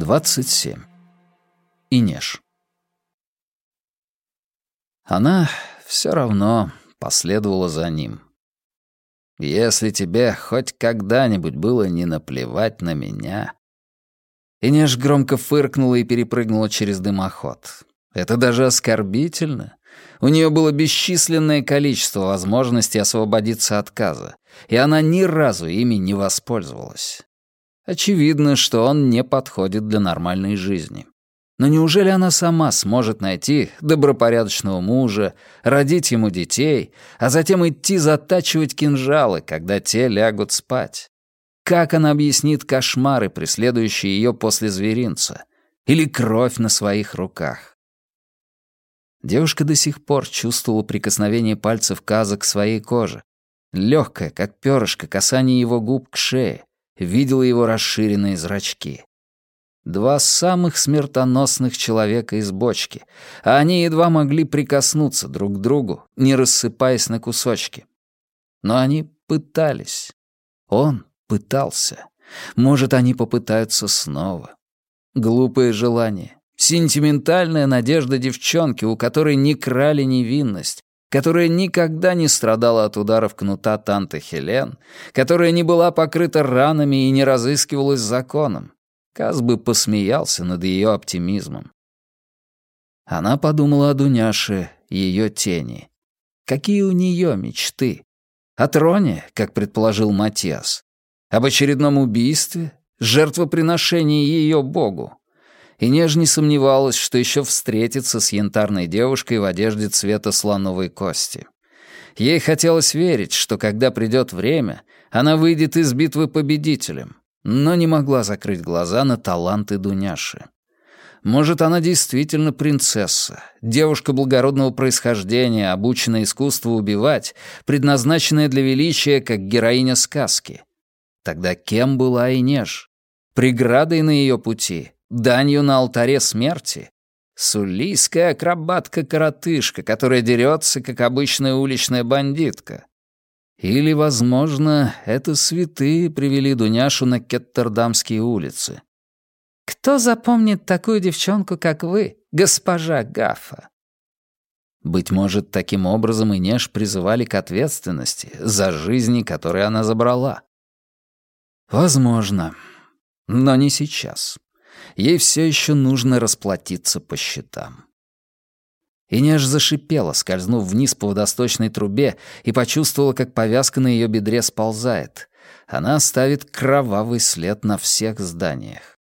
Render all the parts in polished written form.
27. Инеш. Она все равно последовала за ним. «Если тебе хоть когда-нибудь было не наплевать на меня...» Инеш громко фыркнула и перепрыгнула через дымоход. Это даже оскорбительно. У нее было бесчисленное количество возможностей освободиться от Каза, и она ни разу ими не воспользовалась. Очевидно, что он не подходит для нормальной жизни. Но неужели она сама сможет найти добропорядочного мужа, родить ему детей, а затем идти затачивать кинжалы, когда те лягут спать? Как она объяснит кошмары, преследующие ее после зверинца? Или кровь на своих руках? Девушка до сих пор чувствовала прикосновение пальцев Каза к своей коже. Легкое, как перышко, касание его губ к шее. Видела его расширенные зрачки. Два самых смертоносных человека из бочки, а они едва могли прикоснуться друг к другу, не рассыпаясь на кусочки. Но они пытались. Он пытался. Может, они попытаются снова. Глупое желание. Сентиментальная надежда девчонки, у которой не крали невинность, которая никогда не страдала от ударов кнута танты Хелен, которая не была покрыта ранами и не разыскивалась законом. Каз бы посмеялся над ее оптимизмом. Она подумала о Дуняше, ее тени. Какие у нее мечты? О троне, как предположил Матиас? Об очередном убийстве? Жертвоприношении ее богу? Инеж не сомневалась, что еще встретится с янтарной девушкой в одежде цвета слоновой кости. Ей хотелось верить, что когда придет время, она выйдет из битвы победителем, но не могла закрыть глаза на таланты Дуняши. Может, она действительно принцесса, девушка благородного происхождения, обученная искусству убивать, предназначенная для величия, как героиня сказки. Тогда кем была Инеж? Преградой на ее пути? Данью на алтаре смерти? Сулийская акробатка-коротышка, которая дерется, как обычная уличная бандитка? Или, возможно, это святые привели Дуняшу на Кеттердамские улицы? «Кто запомнит такую девчонку, как вы, госпожа Гафа?» Быть может, таким образом Инеш призывали к ответственности за жизни, которые она забрала. Возможно, но не сейчас. Ей все еще нужно расплатиться по счетам. Инеш зашипела, скользнув вниз по водосточной трубе, и почувствовала, как повязка на ее бедре сползает. Она оставит кровавый след на всех зданиях.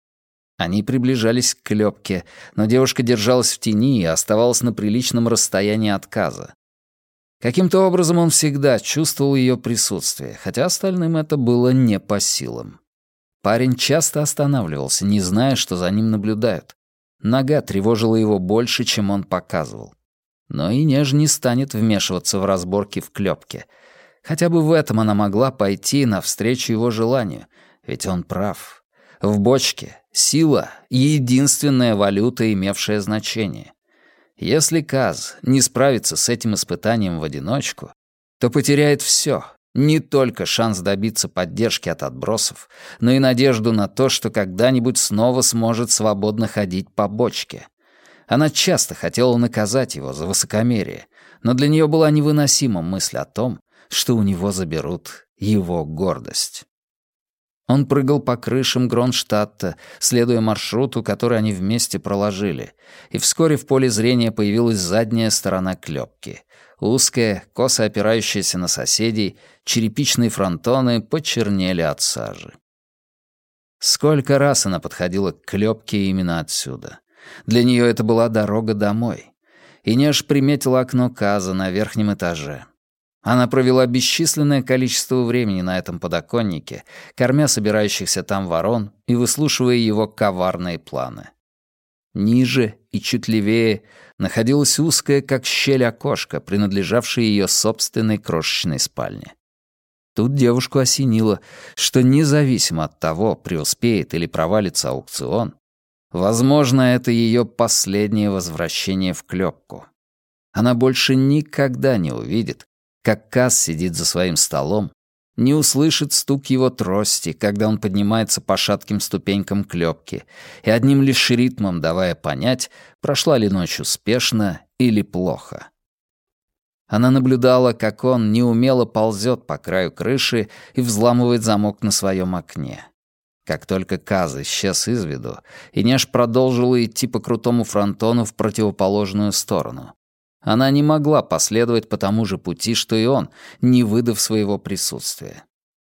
Они приближались к клепке, но девушка держалась в тени и оставалась на приличном расстоянии от Каза. Каким-то образом он всегда чувствовал ее присутствие, хотя остальным это было не по силам. Парень часто останавливался, не зная, что за ним наблюдают. Нога тревожила его больше, чем он показывал. Но Инеж не станет вмешиваться в разборки в клепке. Хотя бы в этом она могла пойти навстречу его желанию, ведь он прав. В бочке сила — единственная валюта, имевшая значение. Если Каз не справится с этим испытанием в одиночку, то потеряет все. Не только шанс добиться поддержки от отбросов, но и надежду на то, что когда-нибудь снова сможет свободно ходить по бочке. Она часто хотела наказать его за высокомерие, но для нее была невыносима мысль о том, что у него заберут его гордость. Он прыгал по крышам Гронштадта, следуя маршруту, который они вместе проложили, и вскоре в поле зрения появилась задняя сторона клепки. Узкая, косо опирающаяся на соседей, черепичные фронтоны почернели от сажи. Сколько раз она подходила к клепке именно отсюда. Для нее это была дорога домой. Инеш приметила окно Каза на верхнем этаже. Она провела бесчисленное количество времени на этом подоконнике, кормя собирающихся там ворон и выслушивая его коварные планы. Ниже и чуть левее находилось узкое, как щель, окошко, принадлежавшее ее собственной крошечной спальне. Тут девушку осенило, что независимо от того, преуспеет или провалится аукцион, возможно, это ее последнее возвращение в клепку. Она больше никогда не увидит, как Каз сидит за своим столом, не услышит стук его трости, когда он поднимается по шатким ступенькам клёпки, и одним лишь ритмом давая понять, прошла ли ночь успешно или плохо. Она наблюдала, как он неумело ползет по краю крыши и взламывает замок на своем окне. Как только Каз исчез из виду, Инеш продолжила идти по крутому фронтону в противоположную сторону. Она не могла последовать по тому же пути, что и он, не выдав своего присутствия.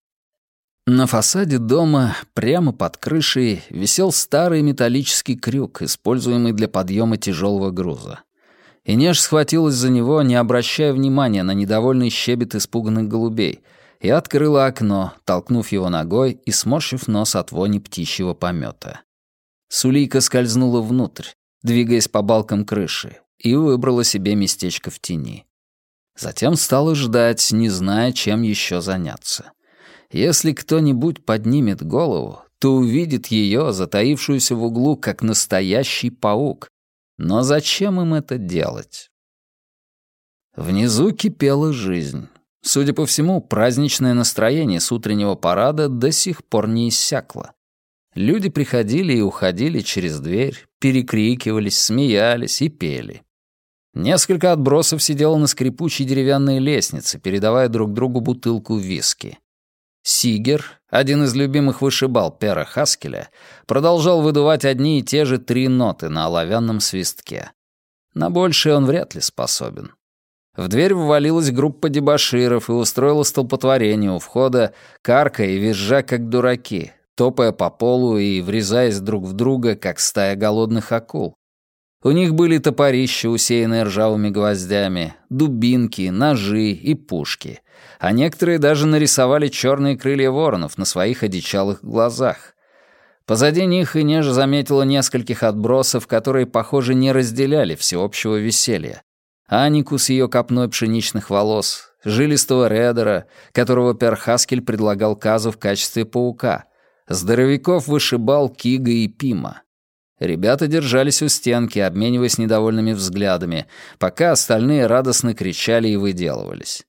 На фасаде дома, прямо под крышей, висел старый металлический крюк, используемый для подъема тяжелого груза. Инеш схватилась за него, не обращая внимания на недовольный щебет испуганных голубей, и открыла окно, толкнув его ногой и сморщив нос от вони птичьего помета. Сулейка скользнула внутрь, двигаясь по балкам крыши, и выбрала себе местечко в тени. Затем стала ждать, не зная, чем еще заняться. Если кто-нибудь поднимет голову, то увидит ее, затаившуюся в углу, как настоящий паук. Но зачем им это делать? Внизу кипела жизнь. Судя по всему, праздничное настроение с утреннего парада до сих пор не иссякло. Люди приходили и уходили через дверь, перекрикивались, смеялись и пели. Несколько отбросов сидело на скрипучей деревянной лестнице, передавая друг другу бутылку виски. Сигер, один из любимых вышибал Пера Хаскеля, продолжал выдувать одни и те же 3 ноты на оловянном свистке. На большее он вряд ли способен. В дверь ввалилась группа дебоширов и устроила столпотворение у входа, каркая и визжа, как дураки, топая по полу и врезаясь друг в друга, как стая голодных акул. У них были топорища, усеянные ржавыми гвоздями, дубинки, ножи и пушки, а некоторые даже нарисовали черные крылья воронов на своих одичалых глазах. Позади них Инеш заметила нескольких отбросов, которые, похоже, не разделяли всеобщего веселья. Анику с ее копной пшеничных волос, жилистого Редера, которого Пер Хаскель предлагал Казу в качестве паука, здоровяков вышибал Кига и Пима. Ребята держались у стенки, обмениваясь недовольными взглядами, пока остальные радостно кричали и выделывались.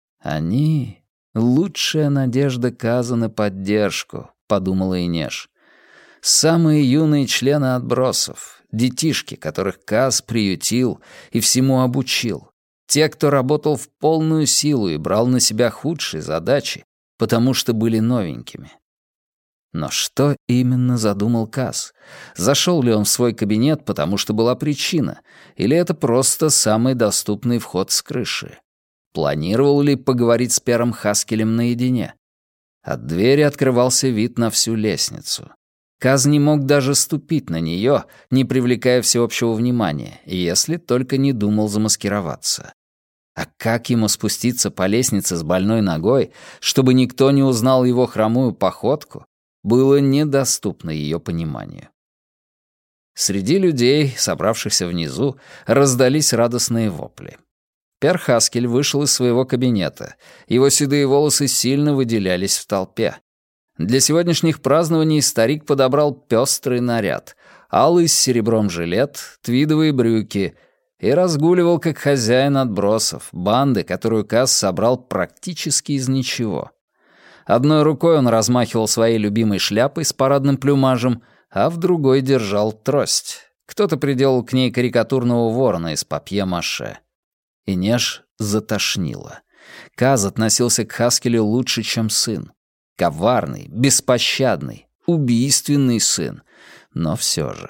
«Они — лучшая надежда Каза на поддержку», — подумала Инеш. «Самые юные члены отбросов, детишки, которых Каз приютил и всему обучил, те, кто работал в полную силу и брал на себя худшие задачи, потому что были новенькими». Но что именно задумал Каз? Зашел ли он в свой кабинет, потому что была причина, или это просто самый доступный вход с крыши? Планировал ли поговорить с Пером Хаскелем наедине? От двери открывался вид на всю лестницу. Каз не мог даже ступить на нее, не привлекая всеобщего внимания, если только не думал замаскироваться. А как ему спуститься по лестнице с больной ногой, чтобы никто не узнал его хромую походку, было недоступно ее пониманию. Среди людей, собравшихся внизу, раздались радостные вопли. Пер Хаскель вышел из своего кабинета. Его седые волосы сильно выделялись в толпе. Для сегодняшних празднований старик подобрал пестрый наряд, алый с серебром жилет, твидовые брюки и разгуливал как хозяин отбросов, банды, которую Каз собрал практически из ничего. Одной рукой он размахивал своей любимой шляпой с парадным плюмажем, а в другой держал трость. Кто-то приделал к ней карикатурного ворона из папье-маше. Инеш затошнило. Каз относился к Хаскелю лучше, чем сын. Коварный, беспощадный, убийственный сын. Но все же.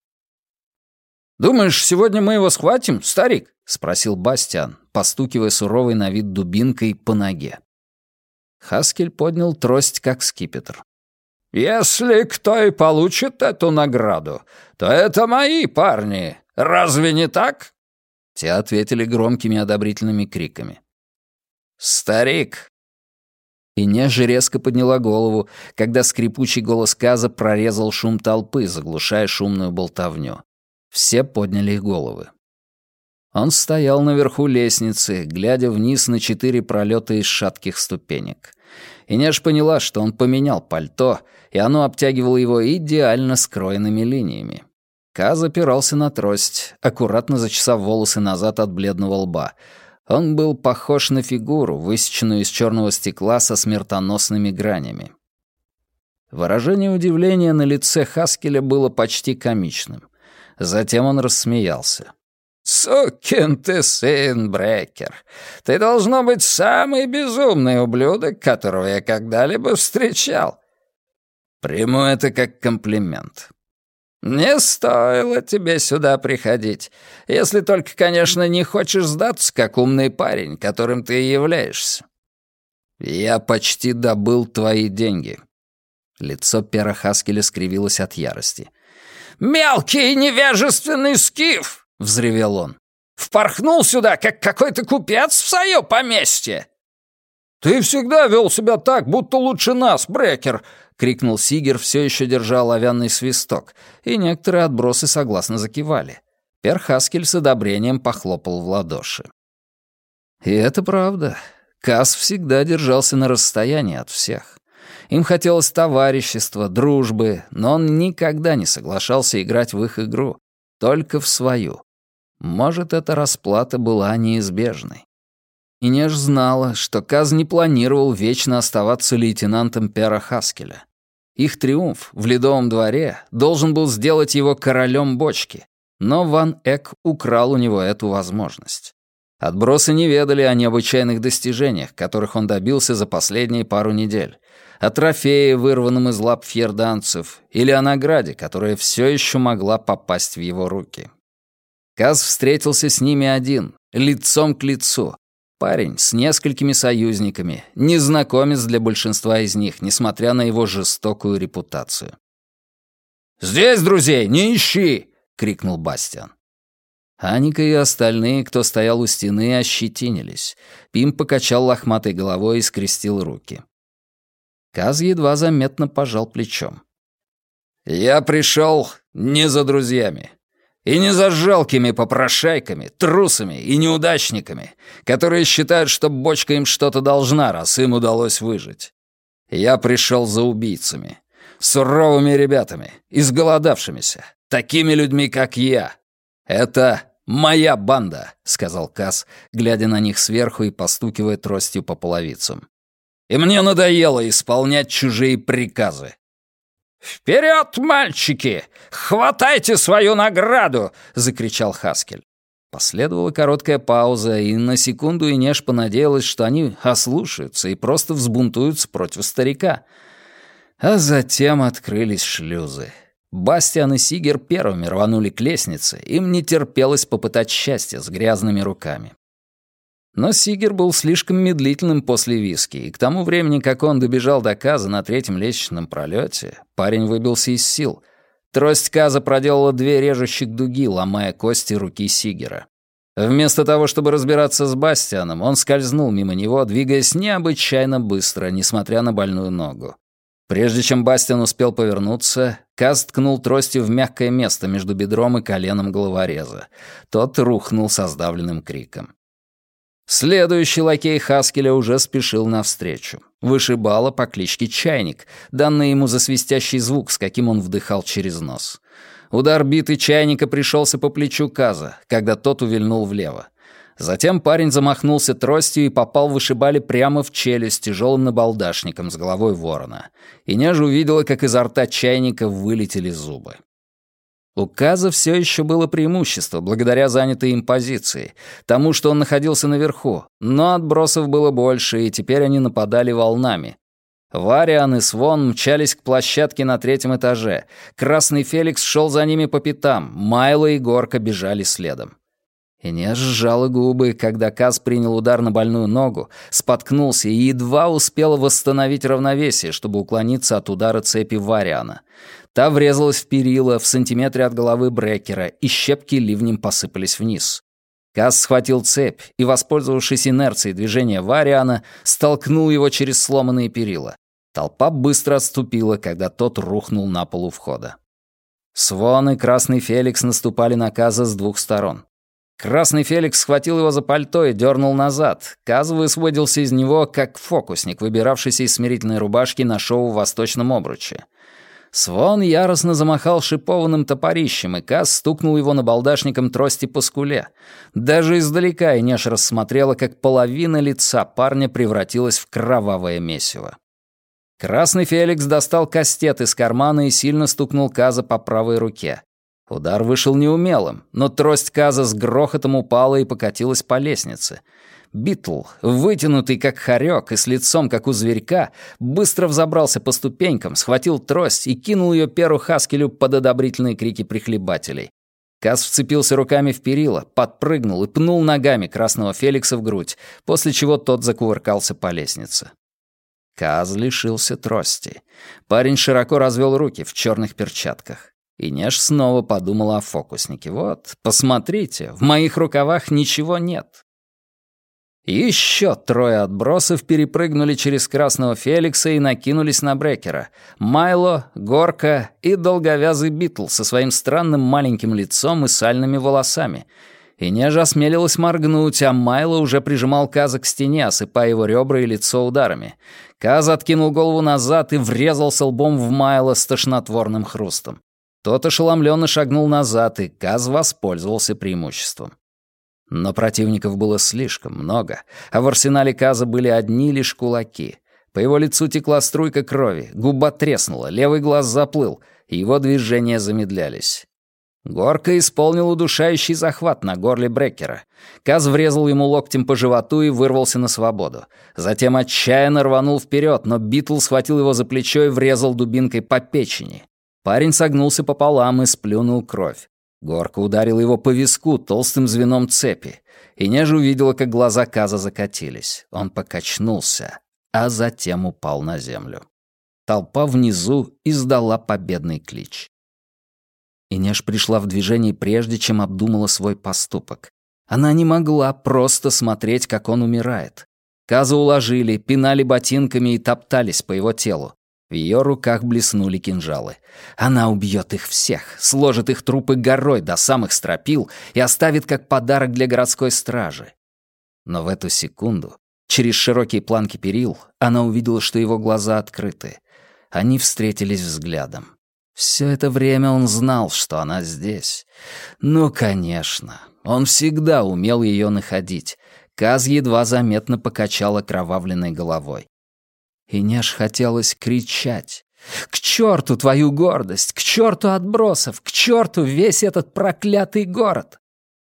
«Думаешь, сегодня мы его схватим, старик?» — спросил Бастиан, постукивая суровой на вид дубинкой по ноге. Хаскель поднял трость, как скипетр. «Если кто и получит эту награду, то это мои парни. Разве не так?» Те ответили громкими одобрительными криками. «Старик!» Инеш резко подняла голову, когда скрипучий голос Каза прорезал шум толпы, заглушая шумную болтовню. Все подняли головы. Он стоял наверху лестницы, глядя вниз на 4 пролета из шатких ступенек. Инеш поняла, что он поменял пальто, и оно обтягивало его идеально скроенными линиями. Каз опирался на трость, аккуратно зачесав волосы назад от бледного лба. Он был похож на фигуру, высеченную из черного стекла со смертоносными гранями. Выражение удивления на лице Хаскеля было почти комичным. Затем он рассмеялся. «Сукин ты сын, Брекер! Ты, должно быть, самый безумный ублюдок, которого я когда-либо встречал!» «Приму это как комплимент». «Не стоило тебе сюда приходить, если только, конечно, не хочешь сдаться, как умный парень, которым ты и являешься». «Я почти добыл твои деньги». Лицо Пера Хаскеля скривилось от ярости. «Мелкий невежественный скиф!» — взревел он. «Впорхнул сюда, как какой-то купец в свое поместье!» «Ты всегда вел себя так, будто лучше нас, Брекер!» — крикнул Сигер, все еще держа оловянный свисток, и некоторые отбросы согласно закивали. Пер Хаскель с одобрением похлопал в ладоши. И это правда. Каз всегда держался на расстоянии от всех. Им хотелось товарищества, дружбы, но он никогда не соглашался играть в их игру, только в свою. Может, эта расплата была неизбежной. И Неж знала, что Каз не планировал вечно оставаться лейтенантом Пера Хаскеля. Их триумф в Ледовом дворе должен был сделать его королем бочки, но Ван Эк украл у него эту возможность. Отбросы не ведали о необычайных достижениях, которых он добился за последние пару недель, о трофее, вырванном из лап фьерданцев, или о награде, которая все еще могла попасть в его руки. Каз встретился с ними один, лицом к лицу. Парень с несколькими союзниками, незнакомец для большинства из них, несмотря на его жестокую репутацию. «Здесь друзей не ищи!» — крикнул Бастиан. Аника и остальные, кто стоял у стены, ощетинились. Пим покачал лохматой головой и скрестил руки. Каз едва заметно пожал плечом. «Я пришел не за друзьями. И не за жалкими попрошайками, трусами и неудачниками, которые считают, что бочка им что-то должна, раз им удалось выжить. Я пришел за убийцами, суровыми ребятами, изголодавшимися, такими людьми, как я. Это моя банда», — сказал Каз, глядя на них сверху и постукивая тростью по половицам. «И мне надоело исполнять чужие приказы». «Вперед, мальчики! Хватайте свою награду!» — закричал Хаскель. Последовала короткая пауза, и на секунду Инеш понадеялась, что они ослушаются и просто взбунтуются против старика. А затем открылись шлюзы. Бастиан и Сигер первыми рванули к лестнице, им не терпелось попытать счастье с грязными руками. Но Сигер был слишком медлительным после виски, и к тому времени, как он добежал до Каза на третьем лестничном пролете, парень выбился из сил. Трость Каза проделала 2 режущих дуги, ломая кости руки Сигера. Вместо того, чтобы разбираться с Бастианом, он скользнул мимо него, двигаясь необычайно быстро, несмотря на больную ногу. Прежде чем Бастиан успел повернуться, Каз ткнул тростью в мягкое место между бедром и коленом головореза. Тот рухнул со сдавленным криком. Следующий лакей Хаскеля уже спешил навстречу. Вышибала по кличке Чайник, данный ему за свистящий звук, с каким он вдыхал через нос. Удар биты Чайника пришелся по плечу Каза, когда тот увильнул влево. Затем парень замахнулся тростью и попал вышибали прямо в челюсть тяжелым набалдашником с головой ворона. И Нежа увидела, как изо рта Чайника вылетели зубы. У Каза все еще было преимущество, благодаря занятой им позиции, тому, что он находился наверху, но отбросов было больше, и теперь они нападали волнами. Вариан и Свон мчались к площадке на 3-м этаже. Красный Феликс шел за ними по пятам, Майло и Горка бежали следом. Инеш сжала губы, когда Каз принял удар на больную ногу, споткнулся и едва успел восстановить равновесие, чтобы уклониться от удара цепи Вариана. Та врезалась в перила в сантиметре от головы Брекера, и щепки ливнем посыпались вниз. Каз схватил цепь и, воспользовавшись инерцией движения Вариана, столкнул его через сломанные перила. Толпа быстро отступила, когда тот рухнул на пол у входа. Свон и Красный Феликс наступали на Каза с 2 сторон. Красный Феликс схватил его за пальто и дернул назад. Каз высвободился из него, как фокусник, выбиравшийся из смирительной рубашки на шоу в Восточном Обруче. Свон яростно замахал шипованным топорищем, и Каз стукнул его набалдашником трости по скуле. Даже издалека Инеш рассмотрела, как половина лица парня превратилась в кровавое месиво. Красный Феликс достал кастет из кармана и сильно стукнул Каза по правой руке. Удар вышел неумелым, но трость Каза с грохотом упала и покатилась по лестнице. Битл, вытянутый как хорек и с лицом как у зверька, быстро взобрался по ступенькам, схватил трость и кинул ее Перу Хаскелю под одобрительные крики прихлебателей. Каз вцепился руками в перила, подпрыгнул и пнул ногами Красного Феликса в грудь, после чего тот закувыркался по лестнице. Каз лишился трости. Парень широко развел руки в черных перчатках. Инеш снова подумала о фокуснике. «Вот, посмотрите, в моих рукавах ничего нет». Еще трое отбросов перепрыгнули через Красного Феликса и накинулись на Брекера. Майло, Горка и долговязый Битл со своим странным маленьким лицом и сальными волосами. Инеш осмелилась моргнуть, а Майло уже прижимал Каза к стене, осыпая его ребра и лицо ударами. Каз откинул голову назад и врезался лбом в Майло с тошнотворным хрустом. Тот ошеломленно шагнул назад, и Каз воспользовался преимуществом. Но противников было слишком много, а в арсенале Каза были одни лишь кулаки. По его лицу текла струйка крови, губа треснула, левый глаз заплыл, и его движения замедлялись. Горка исполнил удушающий захват на горле Брекера. Каз врезал ему локтем по животу и вырвался на свободу. Затем отчаянно рванул вперед, но Битл схватил его за плечо и врезал дубинкой по печени. Парень согнулся пополам и сплюнул кровь. Горка ударил его по виску толстым звеном цепи. Инеш увидела, как глаза Каза закатились. Он покачнулся, а затем упал на землю. Толпа внизу издала победный клич. Инеш пришла в движение прежде, чем обдумала свой поступок. Она не могла просто смотреть, как он умирает. Каза уложили, пинали ботинками и топтались по его телу. В ее руках блеснули кинжалы. Она убьет их всех, сложит их трупы горой до самых стропил и оставит как подарок для городской стражи. Но в эту секунду, через широкие планки перил, она увидела, что его глаза открыты. Они встретились взглядом. Все это время он знал, что она здесь. Ну, конечно, он всегда умел ее находить. Каз едва заметно покачал окровавленной головой. Инеш хотелось кричать. «К черту твою гордость! К черту отбросов! К черту весь этот проклятый город!»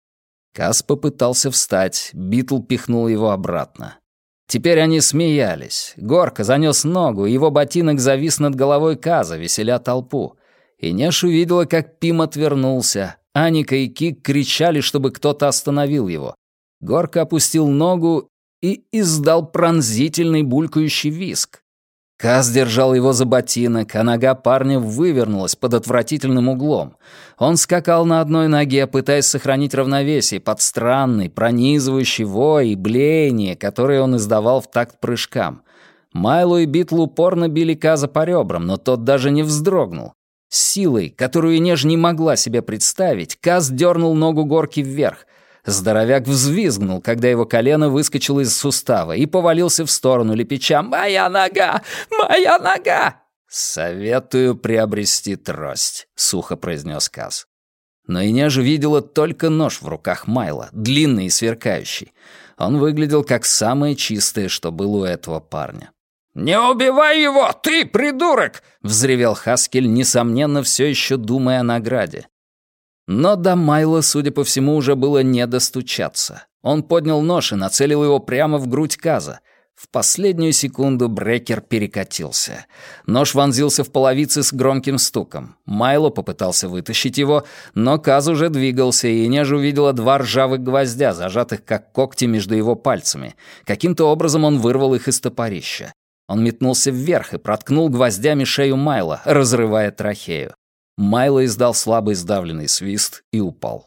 Каз попытался встать, Битл пихнул его обратно. Теперь они смеялись. Горка занес ногу, его ботинок завис над головой Каза, веселя толпу. Инеш увидела, как Пим отвернулся. Аника и Кик кричали, чтобы кто-то остановил его. Горка опустил ногу и издал пронзительный булькающий визг. Каз держал его за ботинок, а нога парня вывернулась под отвратительным углом. Он скакал на одной ноге, пытаясь сохранить равновесие под странный, пронизывающий вой и блеяние, которое он издавал в такт прыжкам. Майло и Битл упорно били Каза по ребрам, но тот даже не вздрогнул. С силой, которую Инеш не могла себе представить, Каз дернул ногу Горки вверх. Здоровяк взвизгнул, когда его колено выскочило из сустава и повалился в сторону, лепеча «Моя нога! Моя нога!» «Советую приобрести трость», — сухо произнес Каз. Но Инеш видела только нож в руках Майла, длинный и сверкающий. Он выглядел как самое чистое, что было у этого парня. «Не убивай его, ты, придурок!» — взревел Хаскель, несомненно, все еще думая о награде. Но до Майла, судя по всему, уже было не достучаться. Он поднял нож и нацелил его прямо в грудь Каза. В последнюю секунду Брекер перекатился. Нож вонзился в половицы с громким стуком. Майло попытался вытащить его, но Каз уже двигался, и Инеш увидела два ржавых гвоздя, зажатых как когти между его пальцами. Каким-то образом он вырвал их из топорища. Он метнулся вверх и проткнул гвоздями шею Майла, разрывая трахею. Майло издал слабый сдавленный свист и упал.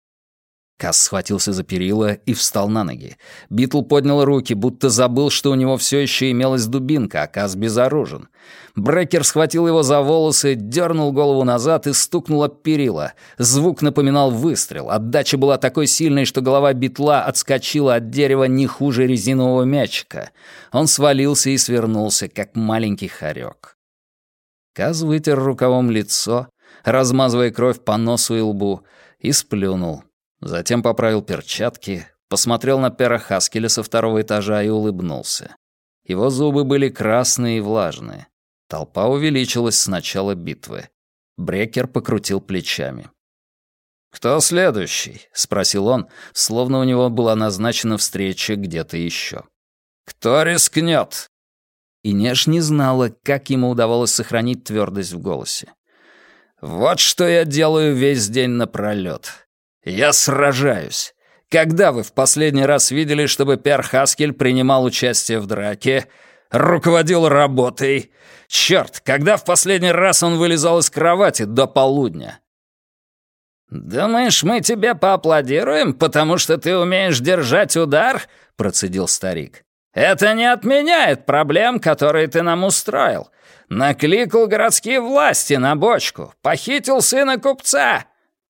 Каз схватился за перила и встал на ноги. Битл поднял руки, будто забыл, что у него все еще имелась дубинка, а Каз безоружен. Брекер схватил его за волосы, дернул голову назад и стукнул об перила. Звук напоминал выстрел. Отдача была такой сильной, что голова Битла отскочила от дерева не хуже резинового мячика. Он свалился и свернулся, как маленький хорек. Каз вытер рукавом лицо, размазывая кровь по носу и лбу, и сплюнул. Затем поправил перчатки, посмотрел на Пера Хаскеля со второго этажа и улыбнулся. Его зубы были красные и влажные. Толпа увеличилась с начала битвы. Брекер покрутил плечами. «Кто следующий?» — спросил он, словно у него была назначена встреча где-то еще. «Кто рискнет?» Инеш не знала, как ему удавалось сохранить твердость в голосе. «Вот что я делаю весь день напролёт. Я сражаюсь. Когда вы в последний раз видели, чтобы Пер Хаскель принимал участие в драке, руководил работой? Чёрт, когда в последний раз он вылезал из кровати до полудня?» «Думаешь, мы тебе поаплодируем, потому что ты умеешь держать удар?» — процедил старик. «Это не отменяет проблем, которые ты нам устроил. Накликал городские власти на бочку, похитил сына купца».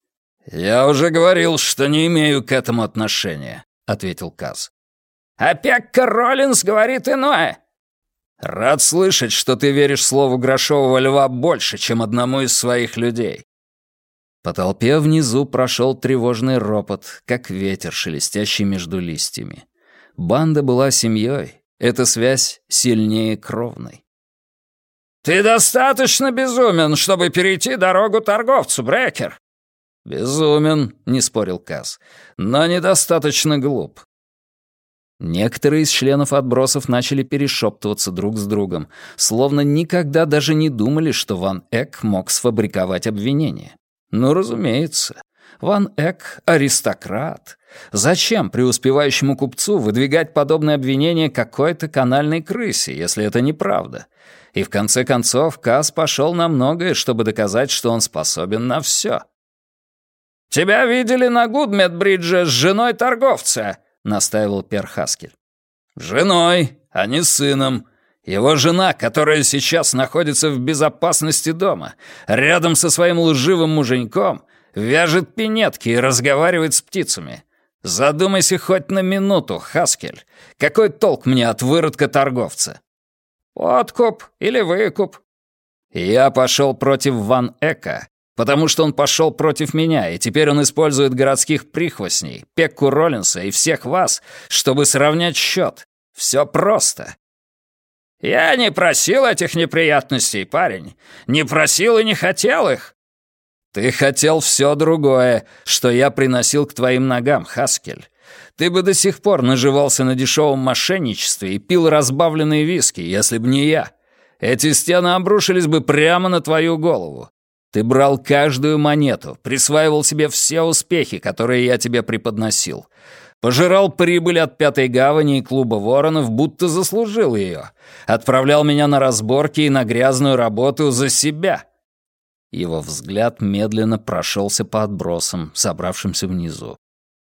«Я уже говорил, что не имею к этому отношения», — ответил Каз. «А Пекка Роллинс говорит иное». «Рад слышать, что ты веришь слову Грошового Льва больше, чем одному из своих людей». По толпе внизу прошел тревожный ропот, как ветер, шелестящий между листьями. Банда была семьей, эта связь сильнее кровной. «Ты достаточно безумен, чтобы перейти дорогу торговцу, Брекер!» «Безумен», — не спорил Каз, — «но недостаточно глуп». Некоторые из членов отбросов начали перешептываться друг с другом, словно никогда даже не думали, что Ван Эк мог сфабриковать обвинение. Ну, разумеется. Ван Эк — аристократ. Зачем преуспевающему купцу выдвигать подобные обвинения какой-то канальной крысе, если это неправда? И в конце концов Каз пошел на многое, чтобы доказать, что он способен на все. «Тебя видели на Гудмет-бридже с женой торговца», — настаивал Пер Хаскель. «Женой, а не сыном. Его жена, которая сейчас находится в безопасности дома, рядом со своим лживым муженьком, вяжет пинетки и разговаривает с птицами. Задумайся хоть на минуту, Хаскель. Какой толк мне от выродка торговца? Откуп или выкуп? Я пошел против Ван Эка, потому что он пошел против меня, и теперь он использует городских прихвостней, Пекку Роллинса и всех вас, чтобы сравнять счет. Все просто. «Я не просил этих неприятностей, парень. Не просил и не хотел их». «Ты хотел все другое, что я приносил к твоим ногам, Хаскель. Ты бы до сих пор наживался на дешевом мошенничестве и пил разбавленные виски, если б не я. Эти стены обрушились бы прямо на твою голову. Ты брал каждую монету, присваивал себе все успехи, которые я тебе преподносил. Пожирал прибыль от Пятой Гавани и клуба Воронов, будто заслужил ее. Отправлял меня на разборки и на грязную работу за себя». Его взгляд медленно прошелся по отбросам, собравшимся внизу.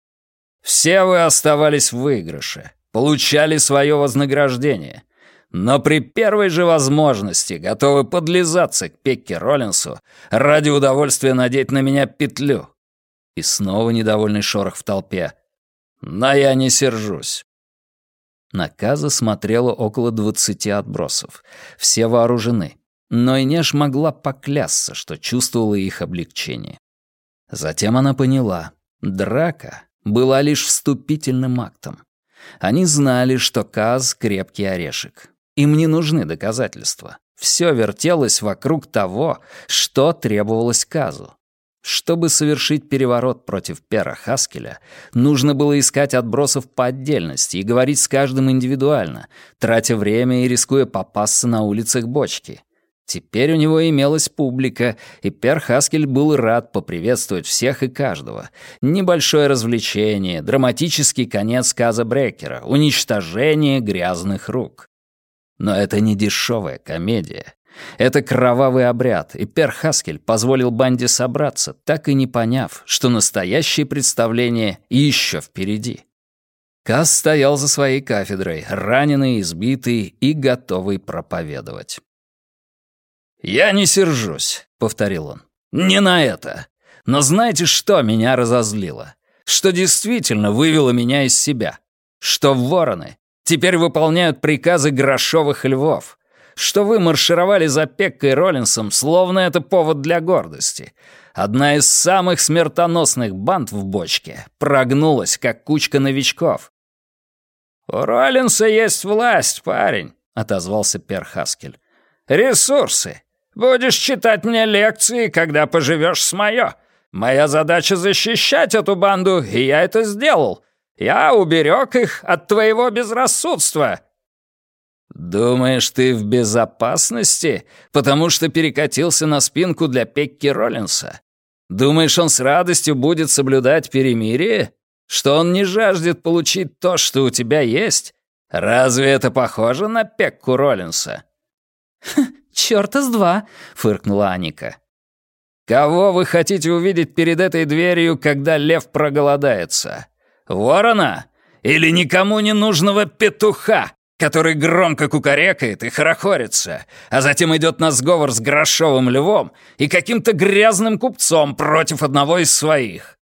«Все вы оставались в выигрыше, получали свое вознаграждение, но при первой же возможности готовы подлизаться к Пекке Роллинсу ради удовольствия надеть на меня петлю». И снова недовольный шорох в толпе. «Но я не сержусь». На Каза смотрело около 20 отбросов. Все вооружены. Но Инеш могла поклясться, что чувствовала их облегчение. Затем она поняла. Драка была лишь вступительным актом. Они знали, что Каз — крепкий орешек. Им не нужны доказательства. Все вертелось вокруг того, что требовалось Казу. Чтобы совершить переворот против Пера Хаскеля, нужно было искать отбросов по отдельности и говорить с каждым индивидуально, тратя время и рискуя попасться на улицах бочки. Теперь у него имелась публика, и Пер Хаскель был рад поприветствовать всех и каждого. Небольшое развлечение, драматический конец Каза Брекера, уничтожение грязных рук. Но это не дешевая комедия. Это кровавый обряд, и Пер Хаскель позволил банде собраться, так и не поняв, что настоящее представление еще впереди. Каз стоял за своей кафедрой, раненый, избитый и готовый проповедовать. «Я не сержусь», — повторил он. «Не на это. Но знаете, что меня разозлило? Что действительно вывело меня из себя? Что вороны теперь выполняют приказы грошовых львов? что вы маршировали за Пеккой Роллинсом, словно это повод для гордости. Одна из самых смертоносных банд в бочке прогнулась, как кучка новичков. «У Роллинса есть власть, парень», — отозвался Пер Хаскель. «Ресурсы. Будешь читать мне лекции, когда поживешь с моё. Моя задача — защищать эту банду, и я это сделал. Я уберег их от твоего безрассудства». «Думаешь, ты в безопасности, потому что перекатился на спинку для Пекки Роллинса? Думаешь, он с радостью будет соблюдать перемирие? Что он не жаждет получить то, что у тебя есть? Разве это похоже на Пекку Роллинса?» «Чёрта с два», — фыркнула Аника. «Кого вы хотите увидеть перед этой дверью, когда лев проголодается? Ворона? Или никому не нужного петуха, который громко кукарекает и хорохорится, а затем идет на сговор с грошовым львом и каким-то грязным купцом против одного из своих?»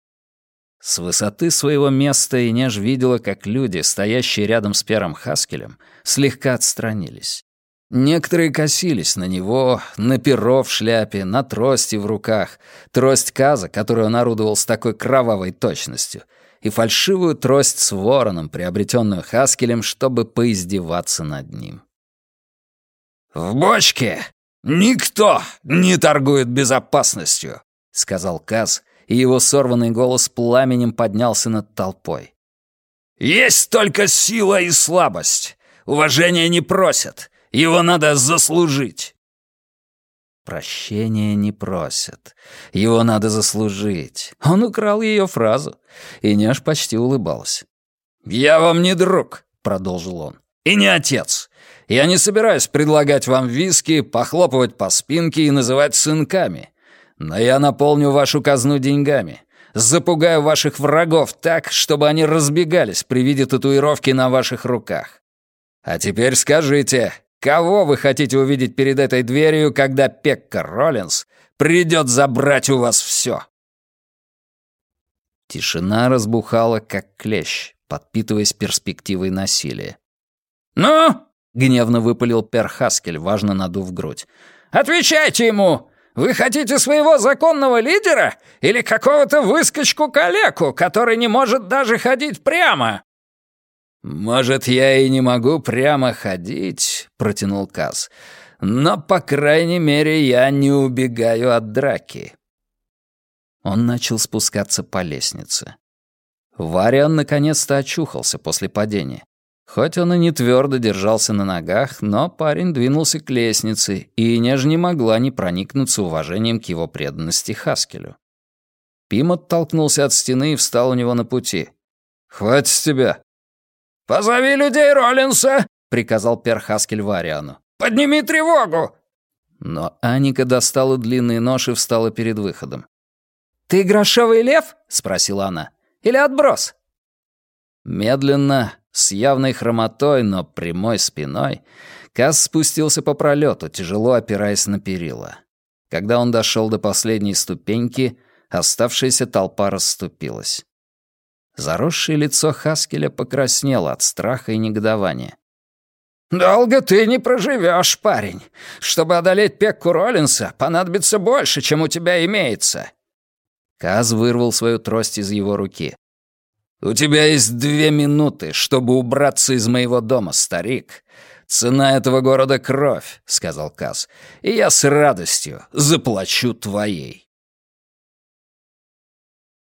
С высоты своего места Инеж видела, как люди, стоящие рядом с Пером Хаскелем, слегка отстранились. Некоторые косились на него, на перо в шляпе, на трости в руках, трость Каза, которую он орудовал с такой кровавой точностью, и фальшивую трость с вороном, приобретенную Хаскелем, чтобы поиздеваться над ним. «В бочке никто не торгует безопасностью», — сказал Каз, и его сорванный голос пламенем поднялся над толпой. «Есть только сила и слабость. Уважения не просят. Его надо заслужить». Прощения не просят. Его надо заслужить. Он украл ее фразу. И Неж почти улыбалась. «Я вам не друг», — продолжил он, — «и не отец. Я не собираюсь предлагать вам виски, похлопывать по спинке и называть сынками. Но я наполню вашу казну деньгами. Запугаю ваших врагов так, чтобы они разбегались при виде татуировки на ваших руках. А теперь скажите, кого вы хотите увидеть перед этой дверью, когда Пекка Роллинс придет забрать у вас все?» Тишина разбухала, как клещ, подпитываясь перспективой насилия. «Ну?» — гневно выпалил Пер Хаскель, важно надув грудь. «Отвечайте ему! Вы хотите своего законного лидера или какого-то выскочку-калеку, который не может даже ходить прямо?» «Может, я и не могу прямо ходить», — протянул Каз, «но, по крайней мере, я не убегаю от драки». Он начал спускаться по лестнице. Вариан наконец-то очухался после падения. Хоть он и не твердо держался на ногах, но парень двинулся к лестнице, и Инеж не могла не проникнуться уважением к его преданности Хаскелю. Пим оттолкнулся от стены и встал у него на пути. «Хватит с тебя!» «Позови людей Роллинса!» — приказал Пер Хаскель Вариану. «Подними тревогу!» Но Аника достала длинный нож и встала перед выходом. «Ты грошовый лев?» — спросила она. «Или отброс?» Медленно, с явной хромотой, но прямой спиной, Каз спустился по пролету, тяжело опираясь на перила. Когда он дошел до последней ступеньки, оставшаяся толпа расступилась. Заросшее лицо Хаскеля покраснело от страха и негодования. «Долго ты не проживешь, парень. Чтобы одолеть Пекку Роллинса, понадобится больше, чем у тебя имеется». Каз вырвал свою трость из его руки. «У тебя есть 2 минуты, чтобы убраться из моего дома, старик. Цена этого города — кровь», — сказал Каз, — «и я с радостью заплачу твоей».